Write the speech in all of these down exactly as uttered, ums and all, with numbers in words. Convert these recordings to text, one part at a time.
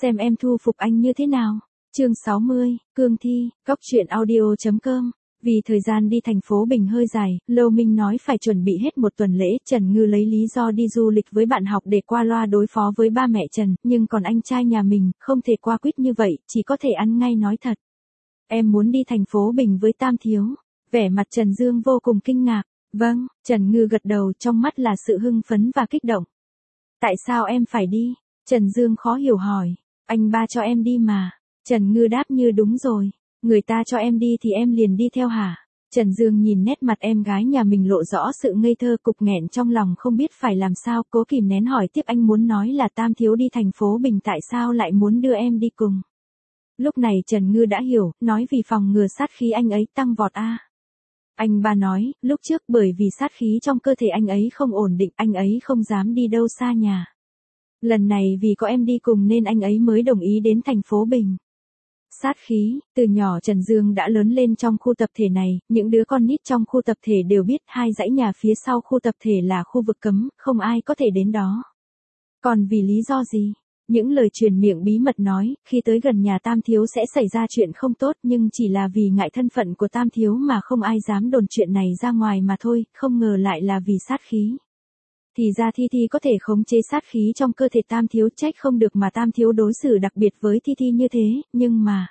xem em thu phục anh như thế nào. Chương sáu mươi, Cương Thi, Góc truyện audio chấm com. Vì thời gian đi thành phố Bình hơi dài, Lâu Minh nói phải chuẩn bị hết một tuần lễ. Trần Ngư lấy lý do đi du lịch với bạn học để qua loa đối phó với ba mẹ Trần, nhưng còn anh trai nhà mình, không thể qua quýt như vậy, chỉ có thể ăn ngay nói thật. Em muốn đi thành phố Bình với Tam Thiếu. Vẻ mặt Trần Dương vô cùng kinh ngạc. Vâng, Trần Ngư gật đầu, trong mắt là sự hưng phấn và kích động. Tại sao em phải đi? Trần Dương khó hiểu hỏi. Anh ba cho em đi mà. Trần Ngư đáp như đúng rồi. Người ta cho em đi thì em liền đi theo hả? Trần Dương nhìn nét mặt em gái nhà mình lộ rõ sự ngây thơ, cục nghẹn trong lòng không biết phải làm sao, cố kìm nén hỏi tiếp, anh muốn nói là Tam Thiếu đi thành phố Bình tại sao lại muốn đưa em đi cùng? Lúc này Trần Ngư đã hiểu, nói vì phòng ngừa sát khí anh ấy tăng vọt a. À. Anh ba nói, lúc trước bởi vì sát khí trong cơ thể anh ấy không ổn định, anh ấy không dám đi đâu xa nhà. Lần này vì có em đi cùng nên anh ấy mới đồng ý đến thành phố Bình. Sát khí, từ nhỏ Trần Dương đã lớn lên trong khu tập thể này, những đứa con nít trong khu tập thể đều biết hai dãy nhà phía sau khu tập thể là khu vực cấm, không ai có thể đến đó. Còn vì lý do gì? Những lời truyền miệng bí mật nói, khi tới gần nhà Tam Thiếu sẽ xảy ra chuyện không tốt, nhưng chỉ là vì ngại thân phận của Tam Thiếu mà không ai dám đồn chuyện này ra ngoài mà thôi, không ngờ lại là vì sát khí. Thì ra Thi Thi có thể khống chế sát khí trong cơ thể Tam Thiếu, trách không được mà Tam Thiếu đối xử đặc biệt với Thi Thi như thế, nhưng mà...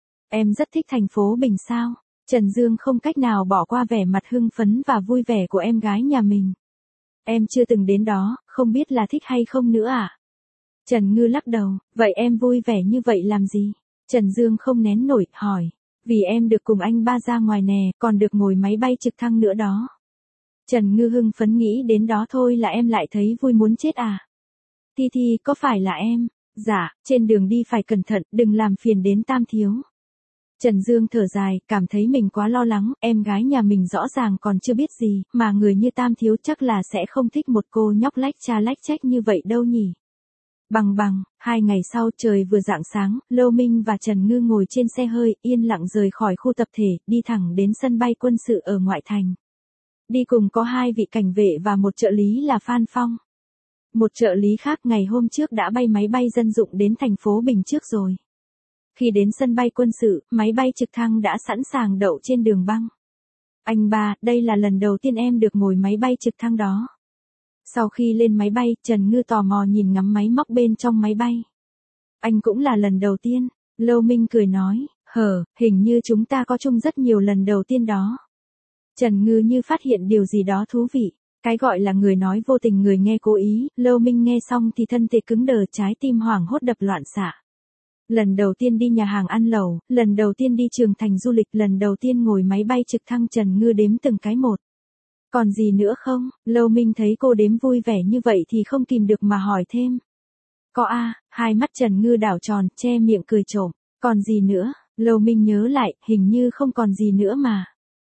Em rất thích thành phố Bình sao? Trần Dương không cách nào bỏ qua vẻ mặt hưng phấn và vui vẻ của em gái nhà mình. Em chưa từng đến đó, không biết là thích hay không nữa à? Trần Ngư lắc đầu, vậy em vui vẻ như vậy làm gì? Trần Dương không nén nổi, hỏi. Vì em được cùng anh ba ra ngoài nè, còn được ngồi máy bay trực thăng nữa đó. Trần Ngư hưng phấn nghĩ đến đó thôi là em lại thấy vui muốn chết à? Thi Thi, có phải là em? Dạ, trên đường đi phải cẩn thận, đừng làm phiền đến Tam Thiếu. Trần Dương thở dài, cảm thấy mình quá lo lắng, em gái nhà mình rõ ràng còn chưa biết gì, mà người như Tam Thiếu chắc là sẽ không thích một cô nhóc lách cha lách trách như vậy đâu nhỉ. Bằng bằng, hai ngày sau trời vừa rạng sáng, Lâu Minh và Trần Ngư ngồi trên xe hơi, yên lặng rời khỏi khu tập thể, đi thẳng đến sân bay quân sự ở ngoại thành. Đi cùng có hai vị cảnh vệ và một trợ lý là Phan Phong. Một trợ lý khác ngày hôm trước đã bay máy bay dân dụng đến thành phố Bình trước rồi. Khi đến sân bay quân sự, máy bay trực thăng đã sẵn sàng đậu trên đường băng. Anh ba, đây là lần đầu tiên em được ngồi máy bay trực thăng đó. Sau khi lên máy bay, Trần Ngư tò mò nhìn ngắm máy móc bên trong máy bay. Anh cũng là lần đầu tiên, Lâu Minh cười nói, hờ, hình như chúng ta có chung rất nhiều lần đầu tiên đó. Trần Ngư như phát hiện điều gì đó thú vị. Cái gọi là người nói vô tình người nghe cố ý, Lâu Minh nghe xong thì thân thể cứng đờ, trái tim hoảng hốt đập loạn xạ. Lần đầu tiên đi nhà hàng ăn lẩu, lần đầu tiên đi trường thành du lịch, lần đầu tiên ngồi máy bay trực thăng, Trần Ngư đếm từng cái một. Còn gì nữa không? Lâu Minh thấy cô đếm vui vẻ như vậy thì không kìm được mà hỏi thêm. Có a, à, hai mắt Trần Ngư đảo tròn, che miệng cười trộm. Còn gì nữa? Lâu Minh nhớ lại, hình như không còn gì nữa mà.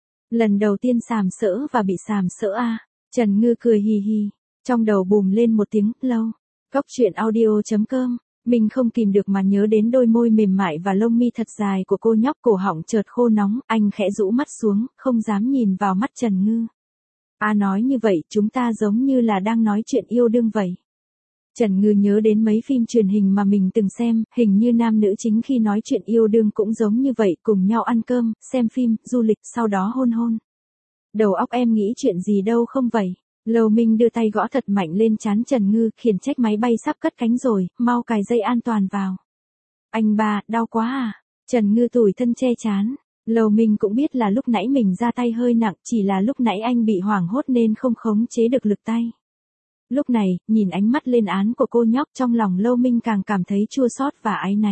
Lần đầu tiên sàm sỡ và bị sàm sỡ a. À. Trần Ngư cười hì hì. Trong đầu bùm lên một tiếng, lâu. Góc truyện audio chấm com. Mình không kìm được mà nhớ đến đôi môi mềm mại và lông mi thật dài của cô nhóc, cổ họng chợt khô nóng, anh khẽ rũ mắt xuống, không dám nhìn vào mắt Trần Ngư. A nói như vậy, chúng ta giống như là đang nói chuyện yêu đương vậy. Trần Ngư nhớ đến mấy phim truyền hình mà mình từng xem, hình như nam nữ chính khi nói chuyện yêu đương cũng giống như vậy, cùng nhau ăn cơm, xem phim, du lịch, sau đó hôn hôn. Đầu óc em nghĩ chuyện gì đâu không vậy? Lâu Minh đưa tay gõ thật mạnh lên trán Trần Ngư, khiển trách, máy bay sắp cất cánh rồi, mau cài dây an toàn vào. Anh ba, đau quá à? Trần Ngư tủi thân che trán. Lâu Minh cũng biết là lúc nãy mình ra tay hơi nặng, chỉ là lúc nãy anh bị hoảng hốt nên không khống chế được lực tay. Lúc này, nhìn ánh mắt lên án của cô nhóc, trong lòng Lâu Minh càng cảm thấy chua xót và áy náy.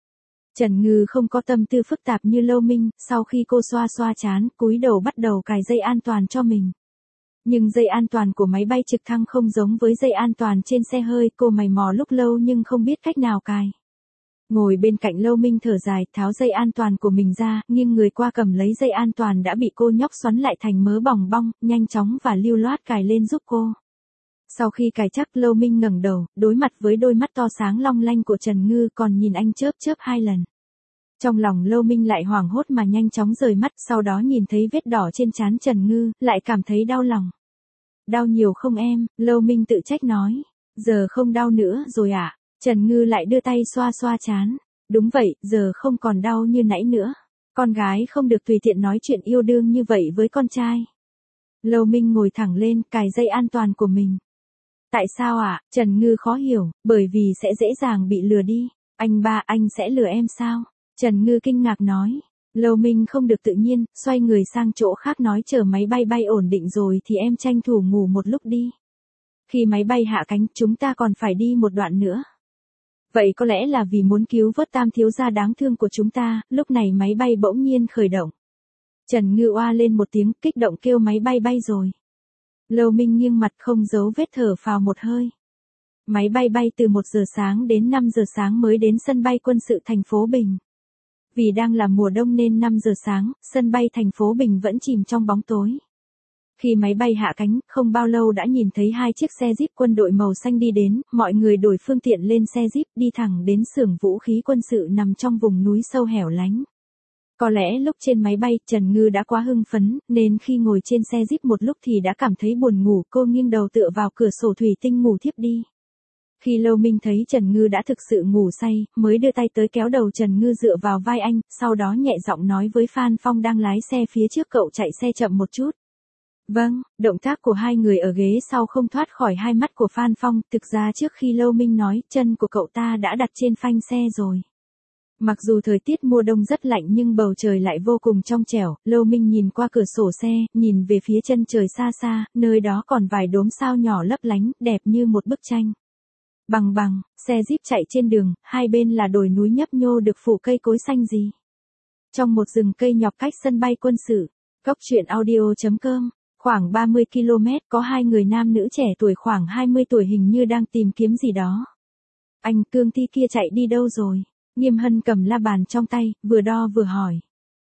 Trần Ngư không có tâm tư phức tạp như Lâu Minh, sau khi cô xoa xoa trán, cúi đầu bắt đầu cài dây an toàn cho mình. Nhưng dây an toàn của máy bay trực thăng không giống với dây an toàn trên xe hơi, cô mày mò lúc lâu nhưng không biết cách nào cài. Ngồi bên cạnh Lâu Minh thở dài, tháo dây an toàn của mình ra, nhưng người qua cầm lấy dây an toàn đã bị cô nhóc xoắn lại thành mớ bòng bong, nhanh chóng và lưu loát cài lên giúp cô. Sau khi cài chắc, Lâu Minh ngẩng đầu, đối mặt với đôi mắt to sáng long lanh của Trần Ngư, còn nhìn anh chớp chớp hai lần. Trong lòng Lâu Minh lại hoảng hốt mà nhanh chóng rời mắt, sau đó nhìn thấy vết đỏ trên trán Trần Ngư, lại cảm thấy đau lòng. Đau nhiều không em? Lâu Minh tự trách nói. Giờ không đau nữa rồi ạ. À? Trần Ngư lại đưa tay xoa xoa trán. Đúng vậy, giờ không còn đau như nãy nữa. Con gái không được tùy tiện nói chuyện yêu đương như vậy với con trai. Lâu Minh ngồi thẳng lên, cài dây an toàn của mình. Tại sao ạ? À? Trần Ngư khó hiểu, bởi vì sẽ dễ dàng bị lừa đi. Anh ba, anh sẽ lừa em sao? Trần Ngư kinh ngạc nói. Lâu Minh không được tự nhiên, xoay người sang chỗ khác nói chờ máy bay bay ổn định rồi thì em tranh thủ ngủ một lúc đi. Khi máy bay hạ cánh, chúng ta còn phải đi một đoạn nữa. Vậy có lẽ là vì muốn cứu vớt Tam thiếu gia đáng thương của chúng ta, lúc này máy bay bỗng nhiên khởi động. Trần Ngư oa lên một tiếng, kích động kêu máy bay bay rồi. Lâu Minh nghiêng mặt không giấu vết thở phào một hơi. Máy bay bay từ một giờ sáng đến năm giờ sáng mới đến sân bay quân sự thành phố Bình. Vì đang là mùa đông nên năm giờ sáng, sân bay thành phố Bình vẫn chìm trong bóng tối. Khi máy bay hạ cánh, không bao lâu đã nhìn thấy hai chiếc xe Jeep quân đội màu xanh đi đến, mọi người đổi phương tiện lên xe Jeep đi thẳng đến xưởng vũ khí quân sự nằm trong vùng núi sâu hẻo lánh. Có lẽ lúc trên máy bay, Trần Ngư đã quá hưng phấn, nên khi ngồi trên xe Jeep một lúc thì đã cảm thấy buồn ngủ, cô nghiêng đầu tựa vào cửa sổ thủy tinh ngủ thiếp đi. Khi Lâu Minh thấy Trần Ngư đã thực sự ngủ say, mới đưa tay tới kéo đầu Trần Ngư dựa vào vai anh, sau đó nhẹ giọng nói với Phan Phong đang lái xe phía trước cậu chạy xe chậm một chút. Vâng, động tác của hai người ở ghế sau không thoát khỏi hai mắt của Phan Phong, thực ra trước khi Lâu Minh nói, chân của cậu ta đã đặt trên phanh xe rồi. Mặc dù thời tiết mùa đông rất lạnh nhưng bầu trời lại vô cùng trong trẻo, Lâu Minh nhìn qua cửa sổ xe, nhìn về phía chân trời xa xa, nơi đó còn vài đốm sao nhỏ lấp lánh, đẹp như một bức tranh. Bằng bằng, xe Jeep chạy trên đường, hai bên là đồi núi nhấp nhô được phủ cây cối xanh gì. Trong một rừng cây nhọc cách sân bay quân sự, góc truyện audio chấm com, khoảng ba mươi ki lô mét có hai người nam nữ trẻ tuổi khoảng hai mươi tuổi hình như đang tìm kiếm gì đó. Anh Cương Thi kia chạy đi đâu rồi? Nghiêm Hân cầm la bàn trong tay, vừa đo vừa hỏi.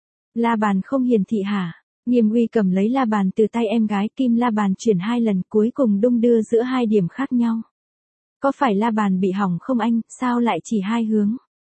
La bàn không hiển thị hả? Nghiêm Uy cầm lấy la bàn từ tay em gái, kim la bàn chuyển hai lần cuối cùng đung đưa giữa hai điểm khác nhau. Có phải la bàn bị hỏng không anh, sao lại chỉ hai hướng?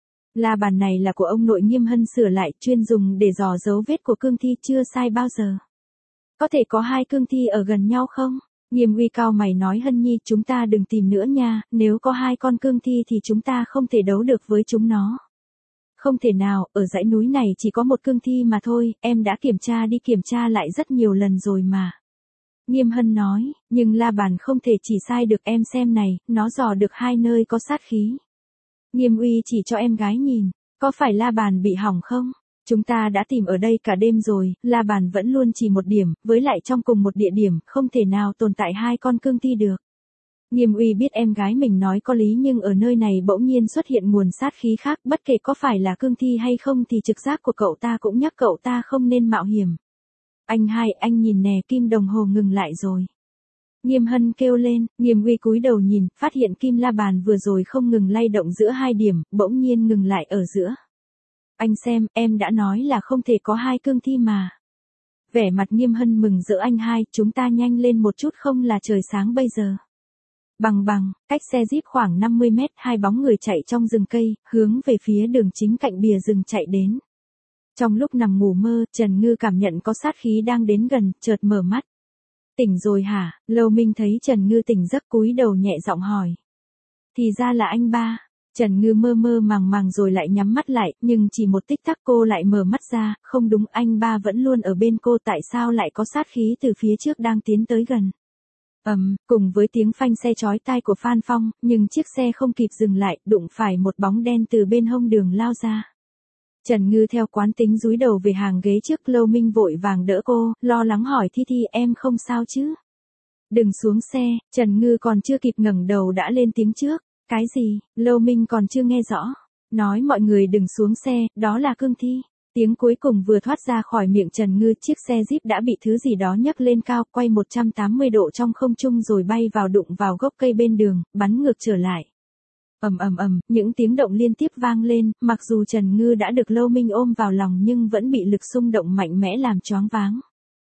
La bàn này là của ông nội Nghiêm Hân sửa lại, chuyên dùng để dò dấu vết của cương thi, chưa sai bao giờ. Có thể có hai cương thi ở gần nhau không? Nghiêm Uy cao mày nói Hân Nhi, chúng ta đừng tìm nữa nha, nếu có hai con cương thi thì chúng ta không thể đấu được với chúng nó. Không thể nào, ở dãy núi này chỉ có một cương thi mà thôi, em đã kiểm tra đi kiểm tra lại rất nhiều lần rồi mà. Nghiêm Hân nói, nhưng la bàn không thể chỉ sai được, em xem này, nó dò được hai nơi có sát khí. Nghiêm Uy chỉ cho em gái nhìn, có phải la bàn bị hỏng không? Chúng ta đã tìm ở đây cả đêm rồi, la bàn vẫn luôn chỉ một điểm, với lại trong cùng một địa điểm, không thể nào tồn tại hai con cương thi được. Nghiêm Uy biết em gái mình nói có lý nhưng ở nơi này bỗng nhiên xuất hiện nguồn sát khí khác, bất kể có phải là cương thi hay không thì trực giác của cậu ta cũng nhắc cậu ta không nên mạo hiểm. Anh hai, anh nhìn nè, kim đồng hồ ngừng lại rồi. Nghiêm Hân kêu lên, Nghiêm Uy cúi đầu nhìn, phát hiện kim la bàn vừa rồi không ngừng lay động giữa hai điểm, bỗng nhiên ngừng lại ở giữa. Anh xem, em đã nói là không thể có hai cương thi mà. Vẻ mặt Nghiêm Hân mừng rỡ, anh hai, chúng ta nhanh lên một chút không là trời sáng bây giờ. Bằng bằng, cách xe Jeep khoảng năm mươi mét, hai bóng người chạy trong rừng cây, hướng về phía đường chính cạnh bìa rừng chạy đến. Trong lúc nằm ngủ mơ, Trần Ngư cảm nhận có sát khí đang đến gần, chợt mở mắt. Tỉnh rồi hả? Lâu Minh thấy Trần Ngư tỉnh giấc cúi đầu nhẹ giọng hỏi. Thì ra là anh ba. Trần Ngư mơ mơ màng màng rồi lại nhắm mắt lại, nhưng chỉ một tích tắc cô lại mở mắt ra, không đúng, anh ba vẫn luôn ở bên cô, tại sao lại có sát khí từ phía trước đang tiến tới gần. Ầm, um, cùng với tiếng phanh xe chói tai của Phan Phong, nhưng chiếc xe không kịp dừng lại, đụng phải một bóng đen từ bên hông đường lao ra. Trần Ngư theo quán tính dúi đầu về hàng ghế trước, Lâu Minh vội vàng đỡ cô, lo lắng hỏi Thi Thi, em không sao chứ? Đừng xuống xe, Trần Ngư còn chưa kịp ngẩng đầu đã lên tiếng trước. Cái gì? Lâu Minh còn chưa nghe rõ. Nói mọi người đừng xuống xe, đó là cương thi. Tiếng cuối cùng vừa thoát ra khỏi miệng Trần Ngư, chiếc xe Jeep đã bị thứ gì đó nhấc lên cao, quay một trăm tám mươi độ trong không trung rồi bay vào đụng vào gốc cây bên đường, bắn ngược trở lại. Ầm ầm ầm, những tiếng động liên tiếp vang lên, mặc dù Trần Ngư đã được Lâu Minh ôm vào lòng nhưng vẫn bị lực xung động mạnh mẽ làm choáng váng.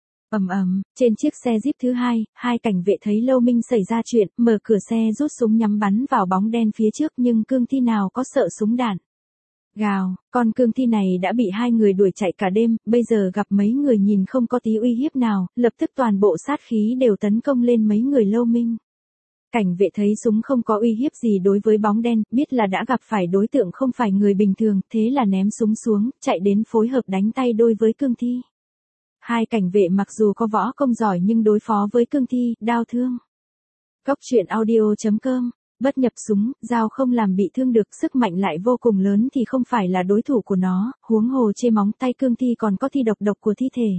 Ầm ầm, trên chiếc xe Jeep thứ hai, hai cảnh vệ thấy Lâu Minh xảy ra chuyện, mở cửa xe rút súng nhắm bắn vào bóng đen phía trước nhưng cương thi nào có sợ súng đạn. Gào, con cương thi này đã bị hai người đuổi chạy cả đêm, bây giờ gặp mấy người nhìn không có tí uy hiếp nào, lập tức toàn bộ sát khí đều tấn công lên mấy người Lâu Minh. Cảnh vệ thấy súng không có uy hiếp gì đối với bóng đen, biết là đã gặp phải đối tượng không phải người bình thường, thế là ném súng xuống, chạy đến phối hợp đánh tay đôi với cương thi. Hai cảnh vệ mặc dù có võ công giỏi nhưng đối phó với cương thi, đau thương. Cốc truyện audio chấm com, bất nhập súng, dao không làm bị thương được, sức mạnh lại vô cùng lớn thì không phải là đối thủ của nó, huống hồ chê móng tay cương thi còn có thi độc độc của thi thể.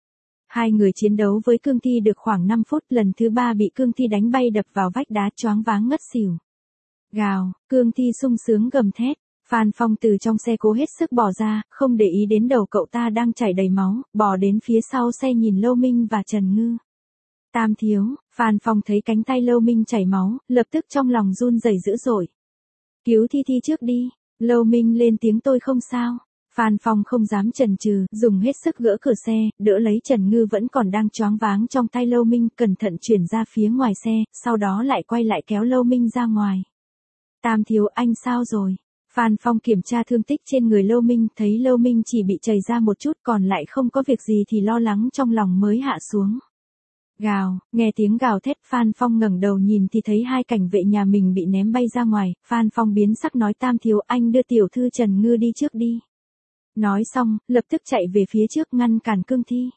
Hai người chiến đấu với cương thi được khoảng năm phút, lần thứ ba bị cương thi đánh bay đập vào vách đá choáng váng ngất xỉu. Gào, cương thi sung sướng gầm thét. Phan Phong từ trong xe cố hết sức bò ra, không để ý đến đầu cậu ta đang chảy đầy máu, bò đến phía sau xe nhìn Lâu Minh và Trần Ngư. Tam thiếu, Phan Phong thấy cánh tay Lâu Minh chảy máu, lập tức trong lòng run rẩy dữ dội. Cứu Thi Thi trước đi, Lâu Minh lên tiếng tôi không sao. Phan Phong không dám chần chừ, dùng hết sức gỡ cửa xe, đỡ lấy Trần Ngư vẫn còn đang choáng váng trong tay Lâu Minh, cẩn thận chuyển ra phía ngoài xe, sau đó lại quay lại kéo Lâu Minh ra ngoài. Tam thiếu anh sao rồi? Phan Phong kiểm tra thương tích trên người Lâu Minh, thấy Lâu Minh chỉ bị chảy ra một chút còn lại không có việc gì thì lo lắng trong lòng mới hạ xuống. Gào, nghe tiếng gào thét, Phan Phong ngẩng đầu nhìn thì thấy hai cảnh vệ nhà mình bị ném bay ra ngoài, Phan Phong biến sắc nói Tam thiếu anh đưa tiểu thư Trần Ngư đi trước đi. Nói xong, lập tức chạy về phía trước ngăn cản cương thi.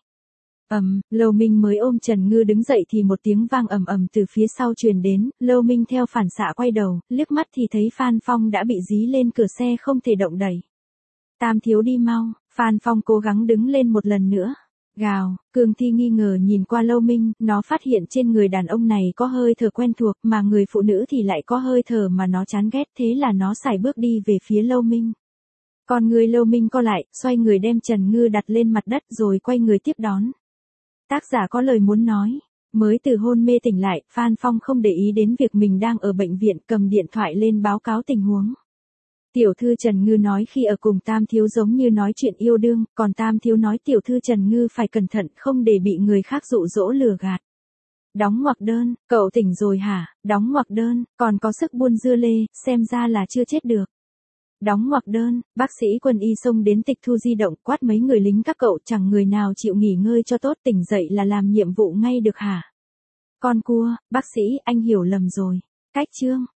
Ầm, Lâu Minh mới ôm Trần Ngư đứng dậy thì một tiếng vang ầm ầm từ phía sau truyền đến, Lâu Minh theo phản xạ quay đầu, liếc mắt thì thấy Phan Phong đã bị dí lên cửa xe không thể động đậy. Tam thiếu đi mau, Phan Phong cố gắng đứng lên một lần nữa. Gào, cương thi nghi ngờ nhìn qua Lâu Minh, nó phát hiện trên người đàn ông này có hơi thở quen thuộc mà người phụ nữ thì lại có hơi thở mà nó chán ghét, thế là nó sải bước đi về phía Lâu Minh. Còn người Lâu Minh co lại, xoay người đem Trần Ngư đặt lên mặt đất rồi quay người tiếp đón. Tác giả có lời muốn nói. Mới từ hôn mê tỉnh lại, Phan Phong không để ý đến việc mình đang ở bệnh viện, cầm điện thoại lên báo cáo tình huống. Tiểu thư Trần Ngư nói khi ở cùng Tam thiếu giống như nói chuyện yêu đương, còn Tam thiếu nói tiểu thư Trần Ngư phải cẩn thận không để bị người khác dụ dỗ lừa gạt. Đóng ngoặc đơn, cậu tỉnh rồi hả? Đóng ngoặc đơn, còn có sức buôn dưa lê, xem ra là chưa chết được. Đóng ngoặc đơn, bác sĩ quân y xông đến tịch thu di động, quát mấy người lính các cậu, chẳng người nào chịu nghỉ ngơi cho tốt, tỉnh dậy là làm nhiệm vụ ngay được hả? Con cua, bác sĩ, anh hiểu lầm rồi. Cách chương.